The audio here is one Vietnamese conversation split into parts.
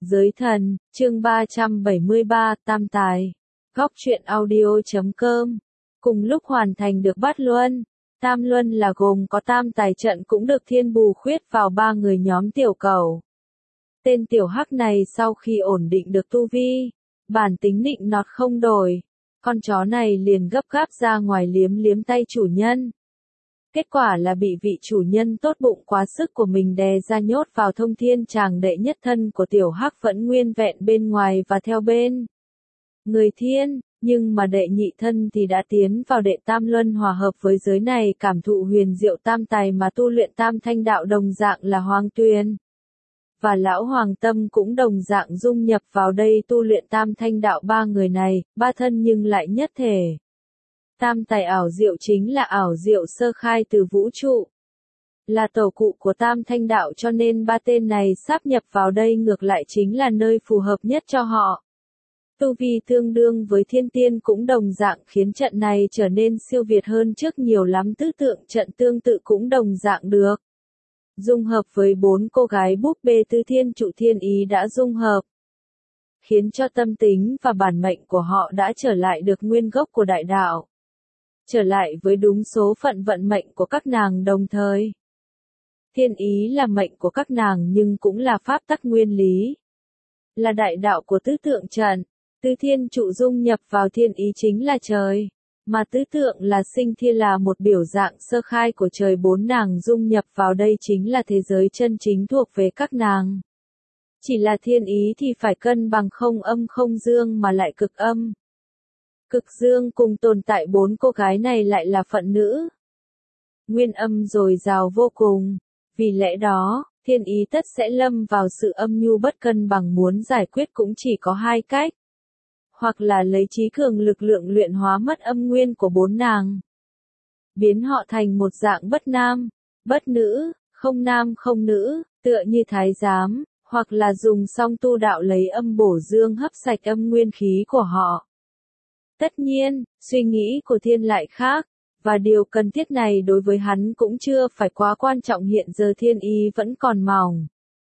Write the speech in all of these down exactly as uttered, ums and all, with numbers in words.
Giới thần, chương ba trăm bảy mươi ba, Tam Tài. Góc truyện audio chấm com. Cùng lúc hoàn thành được bát luân, tam luân là gồm có tam tài trận cũng được thiên bù khuyết vào ba người nhóm tiểu cẩu. Tên tiểu hắc này sau khi ổn định được tu vi, bản tính nịnh nọt không đổi, con chó này liền gấp gáp ra ngoài liếm liếm tay chủ nhân. Kết quả là bị vị chủ nhân tốt bụng quá sức của mình đè ra nhốt vào thông thiên tràng. Đệ nhất thân của tiểu hắc vẫn nguyên vẹn bên ngoài và theo bên người thiên, nhưng mà đệ nhị thân thì đã tiến vào đệ tam luân hòa hợp với giới này, cảm thụ huyền diệu tam tài mà tu luyện tam thanh đạo. Đồng dạng là Hoàng Tuyền và lão Hoàng Tâm cũng đồng dạng dung nhập vào đây tu luyện tam thanh đạo. Ba người này, ba thân nhưng lại nhất thể. Tam tài ảo diệu chính là ảo diệu sơ khai từ vũ trụ, là tổ cụ của tam thanh đạo, cho nên ba tên này sáp nhập vào đây ngược lại chính là nơi phù hợp nhất cho họ. Tu vi tương đương với thiên tiên cũng đồng dạng khiến trận này trở nên siêu việt hơn trước nhiều lắm. Tứ tượng trận tương tự cũng đồng dạng được dung hợp với bốn cô gái búp bê Tứ Thiên Trụ Thiên Ý đã dung hợp, khiến cho tâm tính và bản mệnh của họ đã trở lại được nguyên gốc của đại đạo, trở lại với đúng số phận vận mệnh của các nàng đồng thời. Thiên ý là mệnh của các nàng nhưng cũng là pháp tắc nguyên lý, là đại đạo của tứ tượng trận. Tứ thiên trụ dung nhập vào thiên ý chính là trời, mà tứ tượng là sinh thiên, là một biểu dạng sơ khai của trời. Bốn nàng dung nhập vào đây chính là thế giới chân chính thuộc về các nàng. Chỉ là thiên ý thì phải cân bằng không âm không dương mà lại cực âm. Cực dương cùng tồn tại. Bốn cô gái này lại là phận nữ, nguyên âm dồi dào vô cùng. Vì lẽ đó, thiên ý tất sẽ lâm vào sự âm nhu bất cân bằng. Muốn giải quyết cũng chỉ có hai cách, hoặc là lấy trí cường lực lượng luyện hóa mất âm nguyên của bốn nàng, biến họ thành một dạng bất nam, bất nữ, không nam không nữ, tựa như thái giám, hoặc là dùng song tu đạo lấy âm bổ dương hấp sạch âm nguyên khí của họ. Tất nhiên, suy nghĩ của thiên lại khác, và điều cần thiết này đối với hắn cũng chưa phải quá quan trọng. Hiện giờ thiên ý vẫn còn mỏng,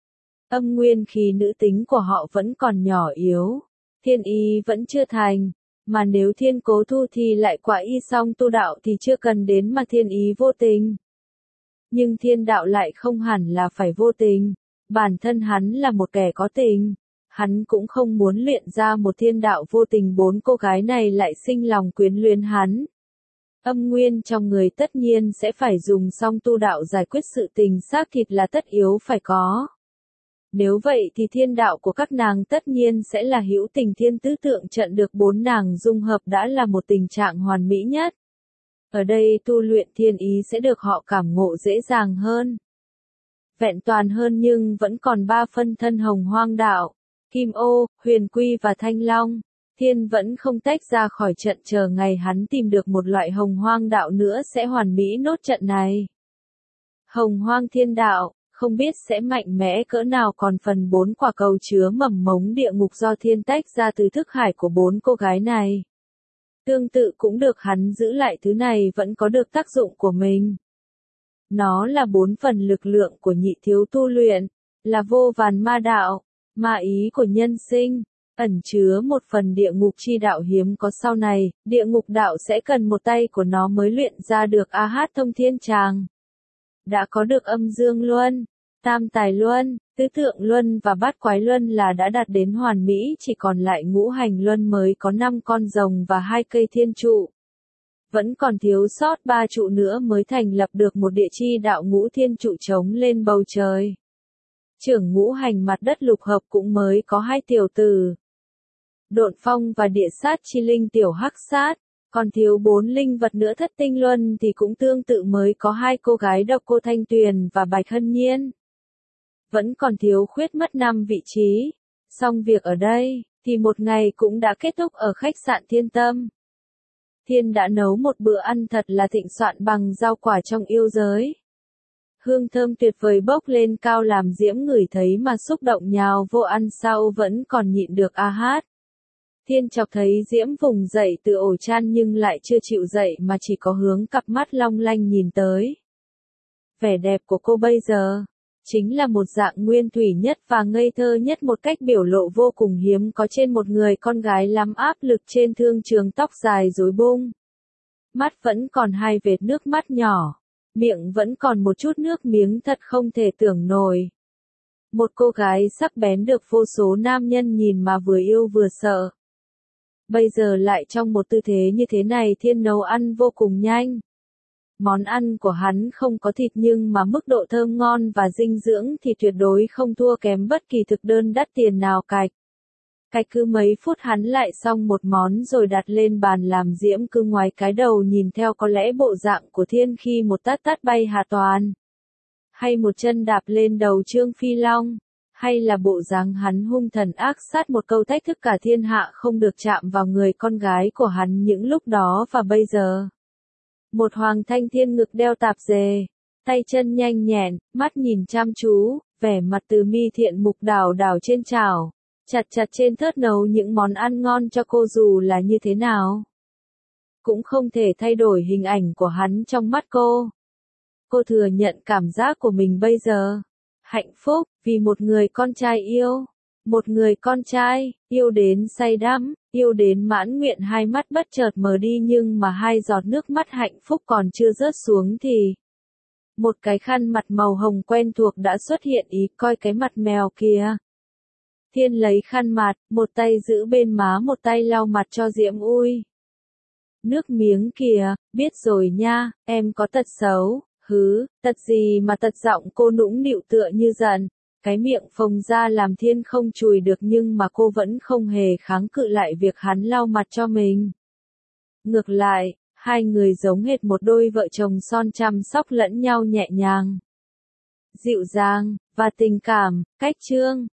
âm nguyên khí nữ tính của họ vẫn còn nhỏ yếu, thiên ý vẫn chưa thành, mà nếu thiên cố thu thì lại quả y song tu đạo thì chưa cần đến mà thiên ý vô tình. Nhưng thiên đạo lại không hẳn là phải vô tình, bản thân hắn là một kẻ có tình. Hắn cũng không muốn luyện ra một thiên đạo vô tình. Bốn cô gái này lại sinh lòng quyến luyến hắn. Âm nguyên trong người tất nhiên sẽ phải dùng song tu đạo giải quyết sự tình xác thịt là tất yếu phải có. Nếu vậy thì thiên đạo của các nàng tất nhiên sẽ là hữu tình. Thiên tứ tượng trận được bốn nàng dung hợp đã là một tình trạng hoàn mỹ nhất. Ở đây tu luyện thiên ý sẽ được họ cảm ngộ dễ dàng hơn, vẹn toàn hơn, nhưng vẫn còn ba phân thân hồng hoang đạo, Kim Ô, Huyền Quy và Thanh Long. Thiên vẫn không tách ra khỏi trận, chờ ngày hắn tìm được một loại hồng hoang đạo nữa sẽ hoàn mỹ nốt trận này. Hồng hoang thiên đạo, không biết sẽ mạnh mẽ cỡ nào. Còn phần bốn quả cầu chứa mầm mống địa ngục do thiên tách ra từ thức hải của bốn cô gái này, tương tự cũng được hắn giữ lại. Thứ này vẫn có được tác dụng của mình. Nó là bốn phần lực lượng của nhị thiếu tu luyện, là vô vàn ma đạo, ma ý của nhân sinh, ẩn chứa một phần địa ngục chi đạo hiếm có. Sau này, địa ngục đạo sẽ cần một tay của nó mới luyện ra được. A Hát thông thiên tràng đã có được âm dương luân, tam tài luân, tứ tượng luân và bát quái luân là đã đạt đến hoàn mỹ. Chỉ còn lại ngũ hành luân mới có năm con rồng và hai cây thiên trụ. Vẫn còn thiếu sót ba trụ nữa mới thành lập được một địa chi đạo ngũ thiên trụ chống lên bầu trời. Trưởng ngũ hành mặt đất lục hợp cũng mới có hai tiểu tử, Độn Phong và địa sát chi linh tiểu hắc sát. Còn thiếu bốn linh vật nữa. Thất tinh luân thì cũng tương tự mới có hai cô gái Độc Cô Thanh Tuyền và Bạch Hân Nhiên. Vẫn còn thiếu khuyết mất năm vị trí. Xong việc ở đây, thì một ngày cũng đã kết thúc ở khách sạn Thiên Tâm. Thiên đã nấu một bữa ăn thật là thịnh soạn bằng rau quả trong yêu giới. Hương thơm tuyệt vời bốc lên cao làm Diễm ngửi thấy mà xúc động nhào vô ăn sau vẫn còn nhịn được. A Hát. Thiên chọc thấy Diễm vùng dậy từ ổ chăn nhưng lại chưa chịu dậy mà chỉ có hướng cặp mắt long lanh nhìn tới. Vẻ đẹp của cô bây giờ, chính là một dạng nguyên thủy nhất và ngây thơ nhất, một cách biểu lộ vô cùng hiếm có trên một người con gái lắm áp lực trên thương trường, tóc dài rối bung. Mắt vẫn còn hai vệt nước mắt nhỏ, miệng vẫn còn một chút nước miếng thật không thể tưởng nổi. Một cô gái sắc bén được vô số nam nhân nhìn mà vừa yêu vừa sợ. Bây giờ lại trong một tư thế như thế này, Thiên nấu ăn vô cùng nhanh. Món ăn của hắn không có thịt nhưng mà mức độ thơm ngon và dinh dưỡng thì tuyệt đối không thua kém bất kỳ thực đơn đắt tiền nào. Cạch. Cạch cứ mấy phút hắn lại xong một món rồi đặt lên bàn, làm Diễm cứ ngoái cái đầu nhìn theo, có lẽ bộ dạng của Thiên khi một tát tát bay hạ toàn, hay một chân đạp lên đầu Trương Phi Long, hay là bộ dáng hắn hung thần ác sát, một câu thách thức cả thiên hạ không được chạm vào người con gái của hắn những lúc đó và bây giờ. Một Hoàng Thanh Thiên ngực đeo tạp dề, tay chân nhanh nhẹn, mắt nhìn chăm chú, vẻ mặt từ mi thiện mục đảo đảo trên chảo, chặt chặt trên thớt nấu những món ăn ngon cho cô, dù là như thế nào cũng không thể thay đổi hình ảnh của hắn trong mắt cô. Cô thừa nhận cảm giác của mình bây giờ hạnh phúc vì một người con trai yêu, một người con trai yêu đến say đắm, yêu đến mãn nguyện. Hai mắt bất chợt mờ đi, nhưng mà hai giọt nước mắt hạnh phúc còn chưa rớt xuống thì một cái khăn mặt màu hồng quen thuộc đã xuất hiện. Ý coi cái mặt mèo kìa. Thiên lấy khăn mặt, một tay giữ bên má, một tay lau mặt cho Diễm. Ui, nước miếng kìa, biết rồi nha, em có tật xấu. Hứ, tật gì mà tật? Giọng cô nũng nịu tựa như giận, cái miệng phồng ra làm Thiên không chùi được, nhưng mà cô vẫn không hề kháng cự lại việc hắn lau mặt cho mình. Ngược lại, hai người giống hệt một đôi vợ chồng son, chăm sóc lẫn nhau nhẹ nhàng, dịu dàng và tình cảm. Cách chương